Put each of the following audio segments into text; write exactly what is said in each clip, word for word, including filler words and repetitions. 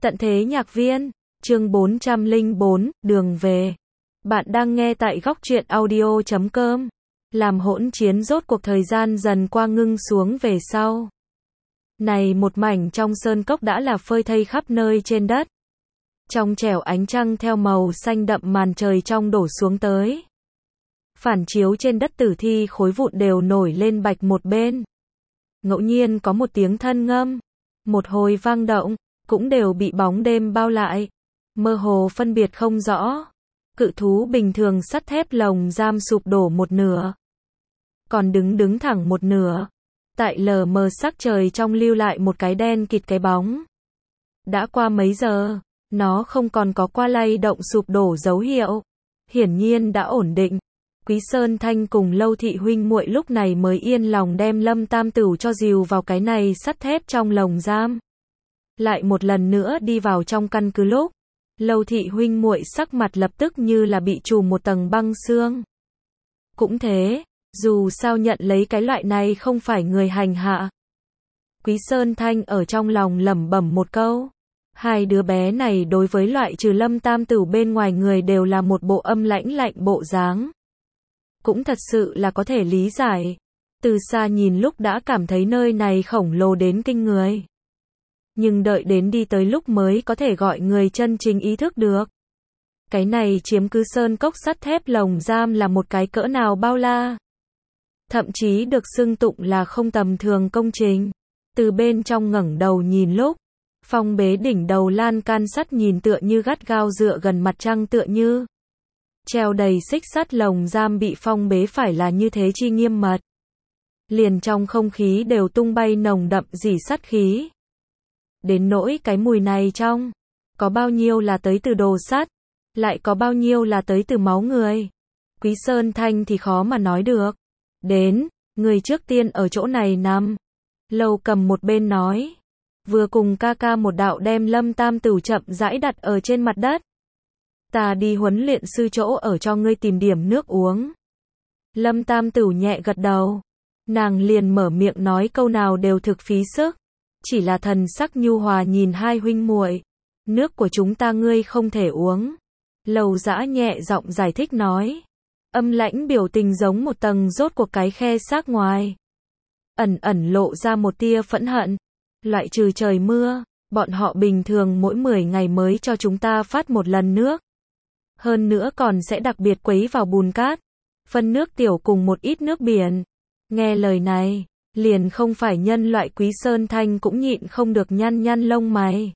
Tận thế nhạc viên, chương bốn trăm lẻ bốn, đường về. Bạn đang nghe tại góc truyện audio chấm com. Làm hỗn chiến rốt cuộc thời gian dần qua ngưng xuống về sau. Này một mảnh trong sơn cốc đã là phơi thây khắp nơi trên đất. Trong trẻo ánh trăng theo màu xanh đậm màn trời trong đổ xuống tới. Phản chiếu trên đất tử thi khối vụn đều nổi lên bạch một bên. Ngẫu nhiên có một tiếng thân ngâm, một hồi vang động, cũng đều bị bóng đêm bao lại, mơ hồ phân biệt không rõ. Cự thú bình thường sắt thép lồng giam sụp đổ một nửa, còn đứng đứng thẳng một nửa. Tại lờ mờ sắc trời trong lưu lại một cái đen kịt cái bóng. Đã qua mấy giờ, nó không còn có qua lay động sụp đổ dấu hiệu. Hiển nhiên đã ổn định. Quý Sơn Thanh cùng Lâu Thị huynh muội lúc này mới yên lòng đem Lâm Tam Tửu cho dìu vào cái này sắt thép trong lồng giam. Lại một lần nữa đi vào trong căn cứ lúc, Lâu Thị huynh muội sắc mặt lập tức như là bị trùm một tầng băng xương. Cũng thế, dù sao nhận lấy cái loại này không phải người hành hạ. Quý Sơn Thanh ở trong lòng lẩm bẩm một câu. Hai đứa bé này đối với loại trừ Lâm Tam Tửu bên ngoài người đều là một bộ âm lãnh lạnh bộ dáng. Cũng thật sự là có thể lý giải. Từ xa nhìn lúc đã cảm thấy nơi này khổng lồ đến kinh người. Nhưng đợi đến đi tới lúc mới có thể gọi người chân chính ý thức được. Cái này chiếm cứ sơn cốc sắt thép lồng giam là một cái cỡ nào bao la. Thậm chí được xưng tụng là không tầm thường công trình. Từ bên trong ngẩng đầu nhìn lúc, phong bế đỉnh đầu lan can sắt nhìn tựa như gắt gao dựa gần mặt trăng tựa như. Treo đầy xích sắt lồng giam bị phong bế phải là như thế chi nghiêm mật. Liền trong không khí đều tung bay nồng đậm dỉ sắt khí. Đến nỗi cái mùi này trong, có bao nhiêu là tới từ đồ sắt, lại có bao nhiêu là tới từ máu người. Quý Sơn Thanh thì khó mà nói được. Đến, người trước tiên ở chỗ này nằm. Lâu Cầm một bên nói. Vừa cùng ca ca một đạo đem Lâm Tam Tửu chậm rãi đặt ở trên mặt đất. Ta đi huấn luyện sư chỗ ở cho ngươi tìm điểm nước uống. Lâm Tam Tửu nhẹ gật đầu. Nàng liền mở miệng nói câu nào đều thực phí sức. Chỉ là thần sắc nhu hòa nhìn hai huynh muội. Nước của chúng ta ngươi không thể uống. Lầu Dã nhẹ giọng giải thích nói. Âm lãnh biểu tình giống một tầng rốt cuộc cái khe xác ngoài. Ẩn ẩn lộ ra một tia phẫn hận. Loại trừ trời mưa, bọn họ bình thường mỗi mười ngày mới cho chúng ta phát một lần nước. Hơn nữa còn sẽ đặc biệt quấy vào bùn cát. Phân nước tiểu cùng một ít nước biển. Nghe lời này, liền không phải nhân loại. Quý Sơn Thanh cũng nhịn không được nhăn nhăn lông mày.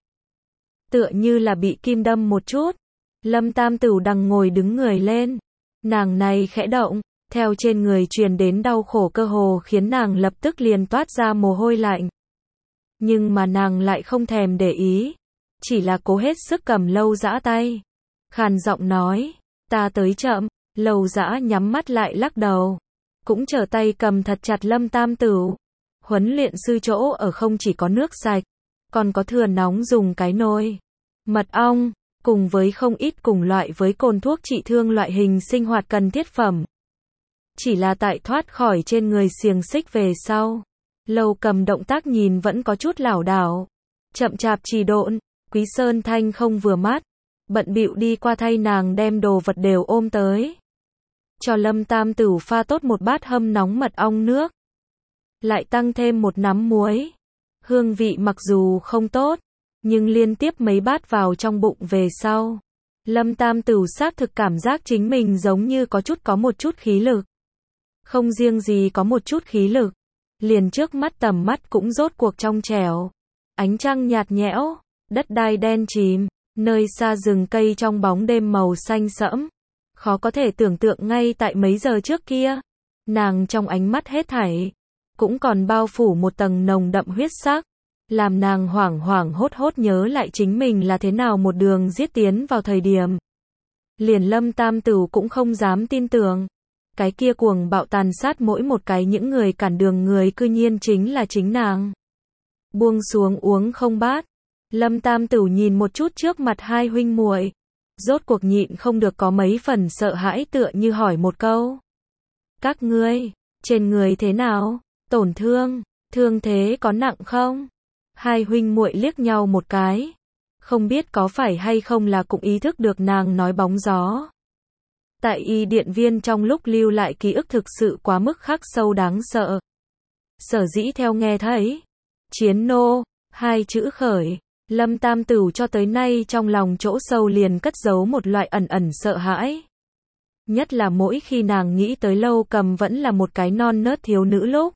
Tựa như là bị kim đâm một chút. Lâm Tam Tửu đằng ngồi đứng người lên. Nàng này khẽ động, theo trên người truyền đến đau khổ cơ hồ khiến nàng lập tức liền toát ra mồ hôi lạnh. Nhưng mà nàng lại không thèm để ý. Chỉ là cố hết sức cầm Lâu Dã tay. Khàn giọng nói, ta tới chậm. Lâu Dã nhắm mắt lại lắc đầu. Cũng trở tay cầm thật chặt Lâm Tam Tửu. Huấn luyện sư chỗ ở không chỉ có nước sạch, còn có thừa nóng dùng cái nồi, mật ong, cùng với không ít cùng loại với cồn thuốc trị thương loại hình sinh hoạt cần thiết phẩm. Chỉ là tại thoát khỏi trên người xiềng xích về sau, Lâu Cầm động tác nhìn vẫn có chút lảo đảo, chậm chạp trì độn. Quý Sơn Thanh không vừa mắt, bận bịu đi qua thay nàng đem đồ vật đều ôm tới. Cho Lâm Tam Tửu pha tốt một bát hâm nóng mật ong nước. Lại tăng thêm một nắm muối. Hương vị mặc dù không tốt, nhưng liên tiếp mấy bát vào trong bụng về sau. Lâm Tam Tửu xác thực cảm giác chính mình giống như có chút có một chút khí lực. Không riêng gì có một chút khí lực. Liền trước mắt tầm mắt cũng rốt cuộc trong trẻo. Ánh trăng nhạt nhẽo, đất đai đen chìm, nơi xa rừng cây trong bóng đêm màu xanh sẫm. Khó có thể tưởng tượng ngay tại mấy giờ trước kia, nàng trong ánh mắt hết thảy, cũng còn bao phủ một tầng nồng đậm huyết sắc, làm nàng hoảng hoảng hốt hốt nhớ lại chính mình là thế nào một đường giết tiến vào thời điểm. Liền Lâm Tam Tửu cũng không dám tin tưởng, cái kia cuồng bạo tàn sát mỗi một cái những người cản đường người cư nhiên chính là chính nàng. Buông xuống uống không bát, Lâm Tam Tửu nhìn một chút trước mặt hai huynh muội. Rốt cuộc nhịn không được có mấy phần sợ hãi tựa như hỏi một câu. Các ngươi, trên người thế nào? Tổn thương, thương thế có nặng không? Hai huynh muội liếc nhau một cái. Không biết có phải hay không là cũng ý thức được nàng nói bóng gió. Tại y điện viên trong lúc lưu lại ký ức thực sự quá mức khắc sâu đáng sợ. Sở dĩ theo nghe thấy chiến nô, hai chữ khởi, Lâm Tam Tửu cho tới nay trong lòng chỗ sâu liền cất giấu một loại ẩn ẩn sợ hãi. Nhất là mỗi khi nàng nghĩ tới Lâu Cầm vẫn là một cái non nớt thiếu nữ lúc.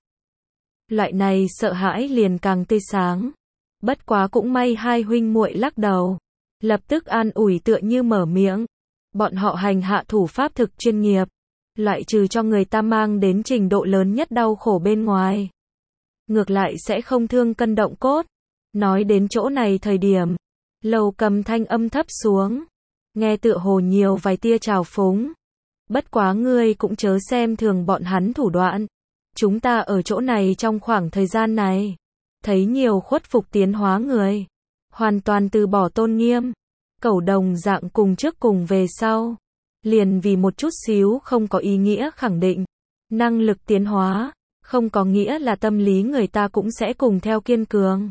Loại này sợ hãi liền càng tươi sáng. Bất quá cũng may hai huynh muội lắc đầu, lập tức an ủi tựa như mở miệng. Bọn họ hành hạ thủ pháp thực chuyên nghiệp, loại trừ cho người ta mang đến trình độ lớn nhất đau khổ bên ngoài. Ngược lại sẽ không thương cân động cốt. Nói đến chỗ này thời điểm, Lâu Cầm thanh âm thấp xuống, nghe tựa hồ nhiều vài tia trào phúng. Bất quá ngươi cũng chớ xem thường bọn hắn thủ đoạn. Chúng ta ở chỗ này trong khoảng thời gian này, thấy nhiều khuất phục tiến hóa người, hoàn toàn từ bỏ tôn nghiêm, cẩu đồng dạng cùng trước cùng về sau, liền vì một chút xíu không có ý nghĩa khẳng định. Năng lực tiến hóa, không có nghĩa là tâm lý người ta cũng sẽ cùng theo kiên cường.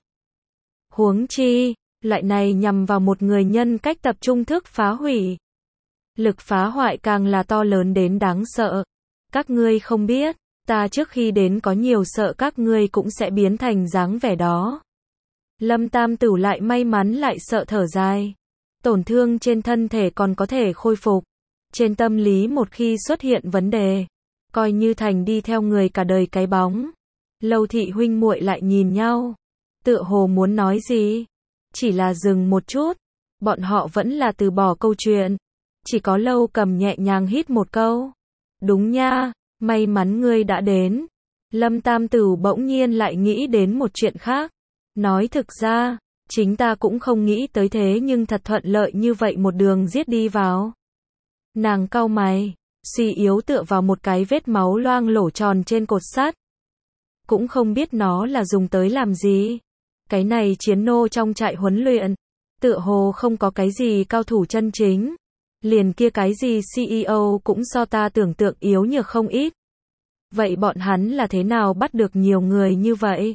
Huống chi, loại này nhằm vào một người nhân cách tập trung thức phá hủy. Lực phá hoại càng là to lớn đến đáng sợ. Các ngươi không biết, ta trước khi đến có nhiều sợ các ngươi cũng sẽ biến thành dáng vẻ đó. Lâm Tam Tửu lại may mắn lại sợ thở dài. Tổn thương trên thân thể còn có thể khôi phục. Trên tâm lý một khi xuất hiện vấn đề, coi như thành đi theo người cả đời cái bóng. Lâu thị huynh muội lại nhìn nhau, tựa hồ muốn nói gì, chỉ là dừng một chút, bọn họ vẫn là từ bỏ câu chuyện. Chỉ có Lâu Cầm nhẹ nhàng hít một câu. Đúng nha, may mắn ngươi đã đến. Lâm Tam Tửu bỗng nhiên lại nghĩ đến một chuyện khác. Nói thực ra, chính ta cũng không nghĩ tới thế nhưng thật thuận lợi như vậy một đường giết đi vào. Nàng cau mày, suy yếu tựa vào một cái vết máu loang lổ tròn trên cột sắt. Cũng không biết nó là dùng tới làm gì. Cái này chiến nô trong trại huấn luyện, tựa hồ không có cái gì cao thủ chân chính. Liền kia cái gì xê e ô cũng so ta tưởng tượng yếu nhược không ít. Vậy bọn hắn là thế nào bắt được nhiều người như vậy?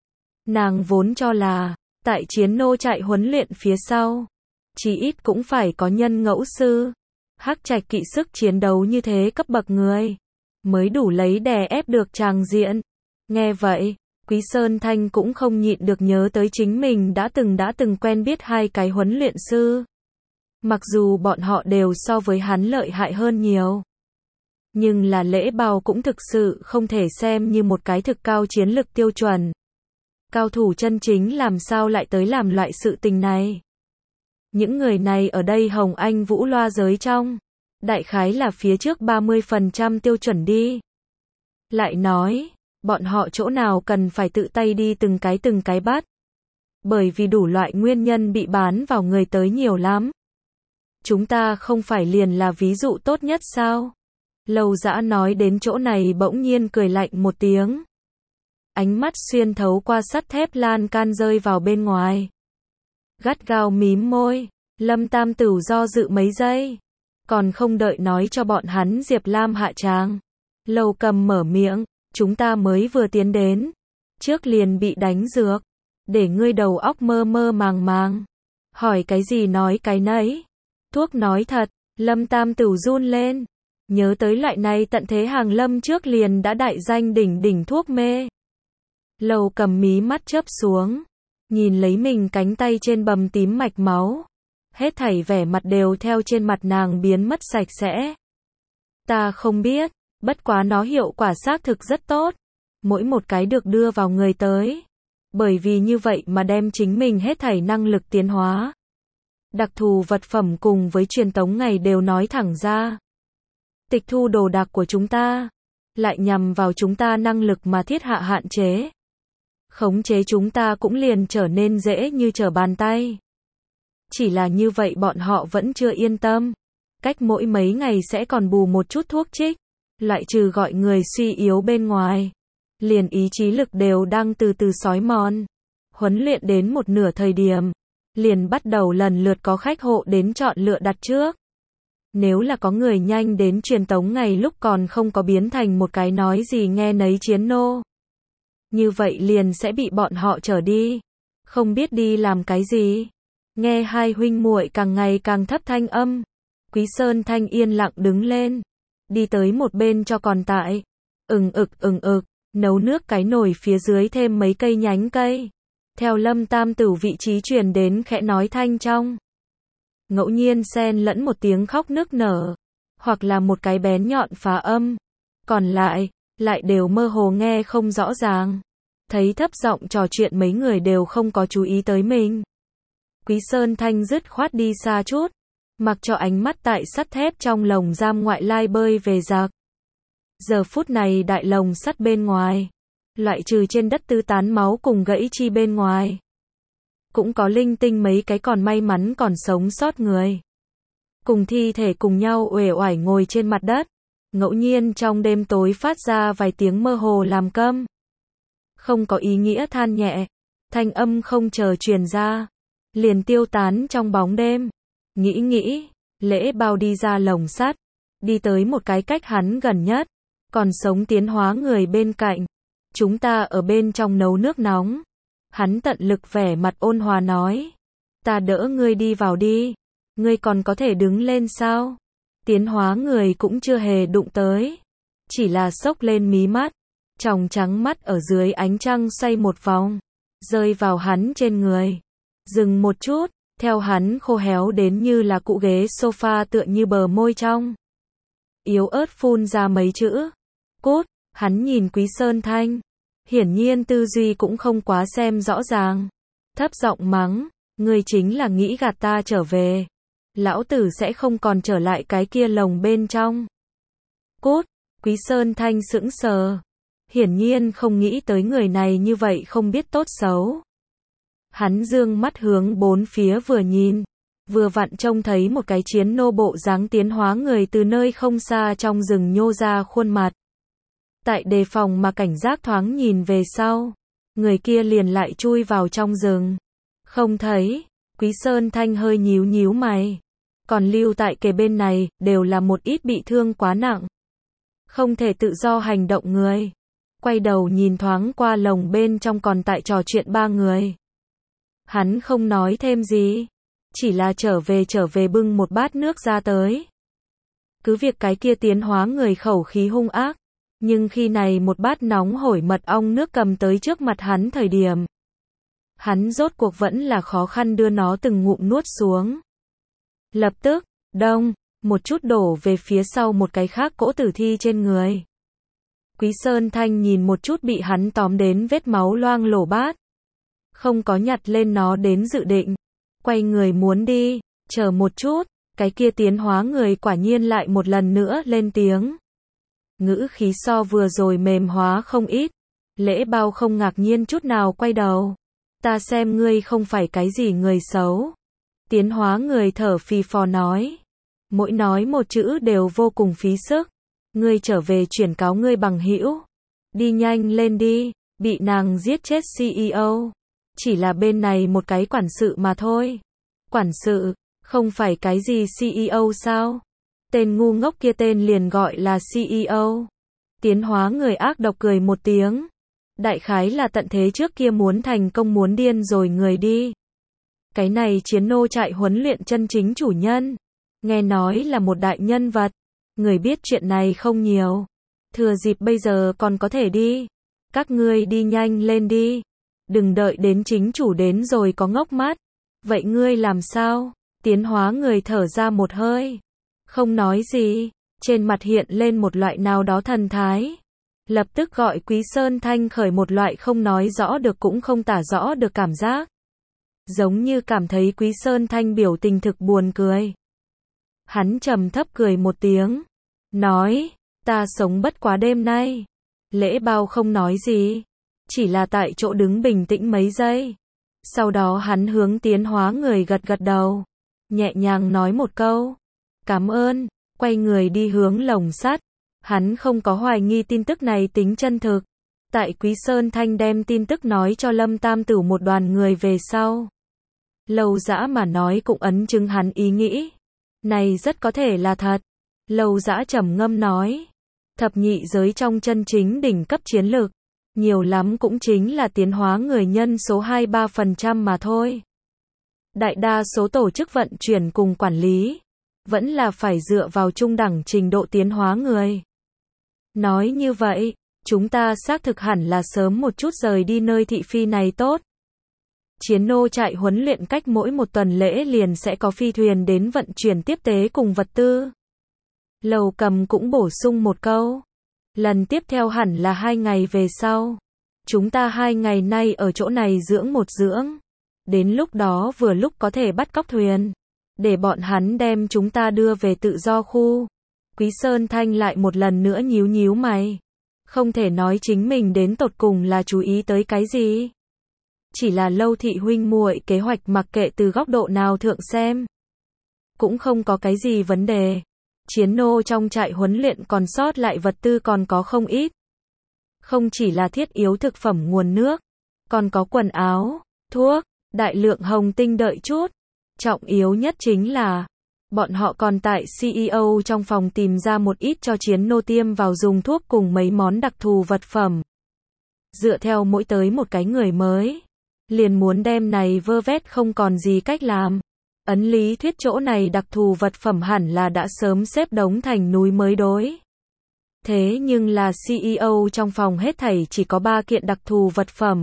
Nàng vốn cho là, tại chiến nô trại huấn luyện phía sau, chí ít cũng phải có nhân ngẫu sư, hắc trạch kỵ sức chiến đấu như thế cấp bậc người, mới đủ lấy đè ép được tràng diện. Nghe vậy, Quý Sơn Thanh cũng không nhịn được nhớ tới chính mình đã từng đã từng quen biết hai cái huấn luyện sư. Mặc dù bọn họ đều so với hắn lợi hại hơn nhiều, nhưng là Lễ Bào cũng thực sự không thể xem như một cái thực cao chiến lực tiêu chuẩn. Cao thủ chân chính làm sao lại tới làm loại sự tình này? Những người này ở đây Hồng Anh Vũ loa giới trong, đại khái là phía trước ba mươi phần trăm tiêu chuẩn đi. Lại nói, bọn họ chỗ nào cần phải tự tay đi từng cái từng cái bắt. Bởi vì đủ loại nguyên nhân bị bán vào người tới nhiều lắm. Chúng ta không phải liền là ví dụ tốt nhất sao? Lâu Dã nói đến chỗ này bỗng nhiên cười lạnh một tiếng. Ánh mắt xuyên thấu qua sắt thép lan can rơi vào bên ngoài. Gắt gao mím môi, Lâm Tam Tửu do dự mấy giây. Còn không đợi nói cho bọn hắn Diệp Lam hạ tràng. Lâu Cầm mở miệng, chúng ta mới vừa tiến đến. Trước liền bị đánh dược. Để ngươi đầu óc mơ mơ màng màng. Hỏi cái gì nói cái nấy. Thuốc nói thật, Lâm Tam Tửu run lên. Nhớ tới loại này tận thế hàng lâm trước liền đã đại danh đỉnh đỉnh thuốc mê. Lâu Cầm mí mắt chớp xuống. Nhìn lấy mình cánh tay trên bầm tím mạch máu. Hết thảy vẻ mặt đều theo trên mặt nàng biến mất sạch sẽ. Ta không biết, bất quá nó hiệu quả xác thực rất tốt. Mỗi một cái được đưa vào người tới. Bởi vì như vậy mà đem chính mình hết thảy năng lực tiến hóa. Đặc thù vật phẩm cùng với truyền tống ngày đều nói thẳng ra. Tịch thu đồ đạc của chúng ta. Lại nhằm vào chúng ta năng lực mà thiết hạ hạn chế. Khống chế chúng ta cũng liền trở nên dễ như trở bàn tay. Chỉ là như vậy bọn họ vẫn chưa yên tâm. Cách mỗi mấy ngày sẽ còn bù một chút thuốc trích. Loại trừ gọi người suy yếu bên ngoài. Liền ý chí lực đều đang từ từ xói mòn. Huấn luyện đến một nửa thời điểm. Liền bắt đầu lần lượt có khách hộ đến chọn lựa đặt trước. Nếu là có người nhanh đến truyền tống ngày lúc còn không có biến thành một cái nói gì nghe nấy chiến nô. Như vậy liền sẽ bị bọn họ trở đi. Không biết đi làm cái gì. Nghe hai huynh muội càng ngày càng thấp thanh âm, Quý Sơn Thanh yên lặng đứng lên, đi tới một bên cho còn tại. Ừng ực ừng ực, nấu nước cái nồi phía dưới thêm mấy cây nhánh cây. Theo Lâm Tam Tửu vị trí truyền đến khẽ nói thanh trong. Ngẫu nhiên xen lẫn một tiếng khóc nức nở, hoặc là một cái bén nhọn phá âm. Còn lại, lại đều mơ hồ nghe không rõ ràng. Thấy thấp giọng trò chuyện mấy người đều không có chú ý tới mình. Quý Sơn Thanh dứt khoát đi xa chút, mặc cho ánh mắt tại sắt thép trong lồng giam ngoại lai bơi về giặc. Giờ phút này đại lồng sắt bên ngoài, loại trừ trên đất tứ tán máu cùng gãy chi bên ngoài, cũng có linh tinh mấy cái còn may mắn còn sống sót người. Cùng thi thể cùng nhau uể oải ngồi trên mặt đất, ngẫu nhiên trong đêm tối phát ra vài tiếng mơ hồ làm câm. Không có ý nghĩa than nhẹ, thanh âm không chờ truyền ra, liền tiêu tán trong bóng đêm. Nghĩ nghĩ, Lễ Bao đi ra lồng sắt, đi tới một cái cách hắn gần nhất, còn sống tiến hóa người bên cạnh. Chúng ta ở bên trong nấu nước nóng. Hắn tận lực vẻ mặt ôn hòa nói. Ta đỡ ngươi đi vào đi. Ngươi còn có thể đứng lên sao? Tiến hóa người cũng chưa hề đụng tới. Chỉ là xốc lên mí mắt. Tròng trắng mắt ở dưới ánh trăng xoay một vòng. Rơi vào hắn trên người. Dừng một chút. Theo hắn khô héo đến như là cụ ghế sofa tựa như bờ môi trong. Yếu ớt phun ra mấy chữ. Cút. Hắn nhìn Quý Sơn Thanh. Hiển nhiên tư duy cũng không quá xem rõ ràng. Thấp giọng mắng. Ngươi chính là nghĩ gạt ta trở về. Lão tử sẽ không còn trở lại cái kia lồng bên trong. Cút. Quý Sơn Thanh sững sờ. Hiển nhiên không nghĩ tới người này như vậy không biết tốt xấu. Hắn dương mắt hướng bốn phía vừa nhìn. Vừa vặn trông thấy một cái chiến nô bộ dáng tiến hóa người từ nơi không xa trong rừng nhô ra khuôn mặt. Tại đề phòng mà cảnh giác thoáng nhìn về sau. Người kia liền lại chui vào trong rừng. Không thấy. Quý Sơn Thanh hơi nhíu nhíu mày. Còn lưu tại kề bên này, đều là một ít bị thương quá nặng. Không thể tự do hành động người. Quay đầu nhìn thoáng qua lồng bên trong còn tại trò chuyện ba người. Hắn không nói thêm gì. Chỉ là trở về trở về bưng một bát nước ra tới. Cứ việc cái kia tiến hóa người khẩu khí hung ác. Nhưng khi này một bát nóng hổi mật ong nước cầm tới trước mặt hắn thời điểm. Hắn rốt cuộc vẫn là khó khăn đưa nó từng ngụm nuốt xuống. Lập tức, đông, một chút đổ về phía sau một cái khác cỗ tử thi trên người. Quý Sơn Thanh nhìn một chút bị hắn tóm đến vết máu loang lổ bát. Không có nhặt lên nó đến dự định. Quay người muốn đi, chờ một chút, cái kia tiến hóa người quả nhiên lại một lần nữa lên tiếng. Ngữ khí so vừa rồi mềm hóa không ít. Lễ Bao không ngạc nhiên chút nào quay đầu. Ta xem ngươi không phải cái gì người xấu. Tiến hóa người thở phì phò nói. Mỗi nói một chữ đều vô cùng phí sức. Ngươi trở về chuyển cáo ngươi bằng hữu. Đi nhanh lên đi, bị nàng giết chết xê e ô. Chỉ là bên này một cái quản sự mà thôi. Quản sự, không phải cái gì xê e ô sao? Tên ngu ngốc kia tên liền gọi là xê e ô. Tiến hóa người ác độc cười một tiếng. Đại khái là tận thế trước kia muốn thành công muốn điên rồi người đi. Cái này chiến nô trại huấn luyện chân chính chủ nhân. Nghe nói là một đại nhân vật. Người biết chuyện này không nhiều. Thừa dịp bây giờ còn có thể đi. Các ngươi đi nhanh lên đi. Đừng đợi đến chính chủ đến rồi có ngốc mắt. Vậy ngươi làm sao? Tiến hóa người thở ra một hơi. Không nói gì. Trên mặt hiện lên một loại nào đó thần thái. Lập tức gọi Quý Sơn Thanh khởi một loại không nói rõ được cũng không tả rõ được cảm giác. Giống như cảm thấy Quý Sơn Thanh biểu tình thực buồn cười. Hắn trầm thấp cười một tiếng. Nói, ta sống bất quá đêm nay. Lễ Bao không nói gì. Chỉ là tại chỗ đứng bình tĩnh mấy giây. Sau đó hắn hướng tiến hóa người gật gật đầu. Nhẹ nhàng nói một câu. Cảm ơn. Quay người đi hướng lồng sắt. Hắn không có hoài nghi tin tức này tính chân thực. Tại Quý Sơn Thanh đem tin tức nói cho Lâm Tam Tửu một đoàn người về sau. Lâu Dã mà nói cũng ấn chứng hắn ý nghĩ. Này rất có thể là thật. Lâu Dã trầm ngâm nói. Thập nhị giới trong chân chính đỉnh cấp chiến lược. Nhiều lắm cũng chính là tiến hóa người nhân số hai ba phần trăm mà thôi. đại đa số tổ chức vận chuyển cùng quản lý, vẫn là phải dựa vào trung đẳng trình độ tiến hóa người. Nói như vậy, chúng ta xác thực hẳn là sớm một chút rời đi nơi thị phi này tốt. Chiến nô trại huấn luyện cách mỗi một tuần lễ liền sẽ có phi thuyền đến vận chuyển tiếp tế cùng vật tư. Lầu Cầm cũng bổ sung một câu. Lần tiếp theo hẳn là hai ngày về sau. Chúng ta hai ngày nay ở chỗ này dưỡng một dưỡng. Đến lúc đó vừa lúc có thể bắt cóc thuyền. Để bọn hắn đem chúng ta đưa về tự do khu. Quý Sơn Thanh lại một lần nữa nhíu nhíu mày. Không thể nói chính mình đến tột cùng là chú ý tới cái gì. Chỉ là Lâu thị huynh muội kế hoạch mặc kệ từ góc độ nào thượng xem. Cũng không có cái gì vấn đề. Chiến nô trong trại huấn luyện còn sót lại vật tư còn có không ít. Không chỉ là thiết yếu thực phẩm nguồn nước, còn có quần áo, thuốc, đại lượng hồng tinh đợi chút. Trọng yếu nhất chính là, bọn họ còn tại xê e ô trong phòng tìm ra một ít cho chiến nô tiêm vào dùng thuốc cùng mấy món đặc thù vật phẩm. Dựa theo mỗi tới một cái người mới, liền muốn đem này vơ vét không còn gì cách làm. Ấn lý thuyết chỗ này đặc thù vật phẩm hẳn là đã sớm xếp đống thành núi mới đối. Thế nhưng là xê e ô trong phòng hết thảy chỉ có ba kiện đặc thù vật phẩm.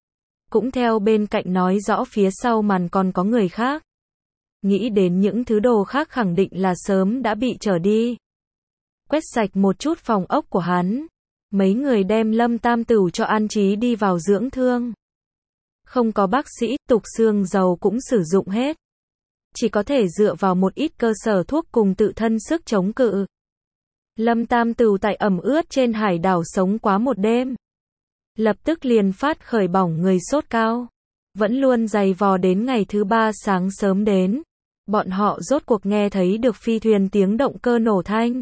Cũng theo bên cạnh nói rõ phía sau màn còn có người khác. Nghĩ đến những thứ đồ khác khẳng định là sớm đã bị trở đi. Quét sạch một chút phòng ốc của hắn. Mấy người đem Lâm Tam Tửu cho an trí đi vào dưỡng thương. Không có bác sĩ, tục xương dầu cũng sử dụng hết. Chỉ có thể dựa vào một ít cơ sở thuốc cùng tự thân sức chống cự. Lâm Tam Tửu tại ẩm ướt trên hải đảo sống quá một đêm. Lập tức liền phát khởi bỏng người sốt cao. Vẫn luôn giày vò đến ngày thứ ba sáng sớm đến. Bọn họ rốt cuộc nghe thấy được phi thuyền tiếng động cơ nổ thanh.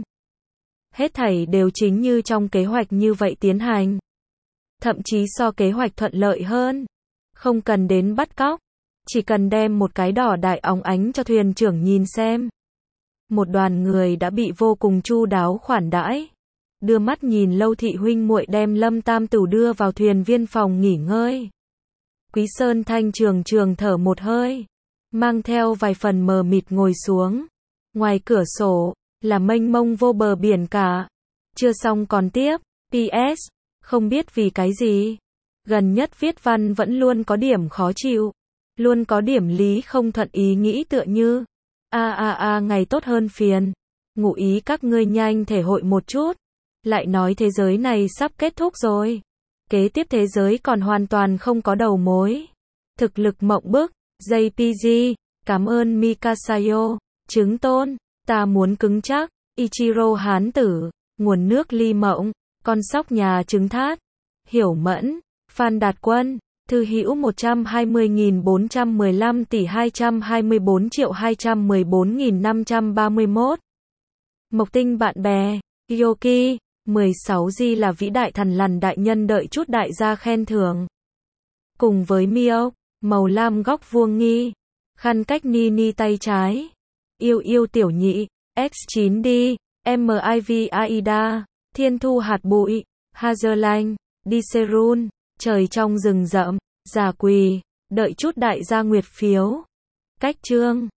Hết thảy đều chính như trong kế hoạch như vậy tiến hành. Thậm chí so kế hoạch thuận lợi hơn. Không cần đến bắt cóc. Chỉ cần đem một cái đỏ đại óng ánh cho thuyền trưởng nhìn xem. Một đoàn người đã bị vô cùng chu đáo khoản đãi. Đưa mắt nhìn Lâu thị huynh muội đem Lâm Tam Tửu đưa vào thuyền viên phòng nghỉ ngơi. Quý Sơn Thanh trường trường thở một hơi. Mang theo vài phần mờ mịt ngồi xuống. Ngoài cửa sổ, là mênh mông vô bờ biển cả. Chưa xong còn tiếp. pê ét. Không biết vì cái gì. Gần nhất viết văn vẫn luôn có điểm khó chịu. Luôn có điểm lý không thuận ý nghĩ tựa như. A a a ngày tốt hơn phiền. Ngụ ý các ngươi nhanh thể hội một chút. Lại nói thế giới này sắp kết thúc rồi. Kế tiếp thế giới còn hoàn toàn không có đầu mối. Thực lực mộng bức. jê pê giê. Cảm ơn Mikasayo. Chứng tôn. Ta muốn cứng chắc. Ichiro Hán Tử. Nguồn nước ly mộng. Con sóc nhà trứng thát. Hiểu Mẫn. Phan Đạt Quân. Thư hữu một trăm hai mươi nghìn bốn trăm mười lăm tỷ hai trăm hai mươi bốn triệu hai trăm mười bốn nghìn năm trăm ba mươi mốt. Mộc Tinh bạn bè. Yoki. mười sáu G là vĩ đại thần lằn đại nhân đợi chút đại gia khen thưởng. Cùng với Mio. Màu lam góc vuông nghi. Khăn cách ni ni tay trái. Yêu yêu tiểu nhị. ích chín đi. em i vê Aida. Thiên thu hạt bụi. Hazerlanh. Diserun. Trời trong rừng rậm. Già quỳ. Đợi chút đại gia nguyệt phiếu. Cách chương.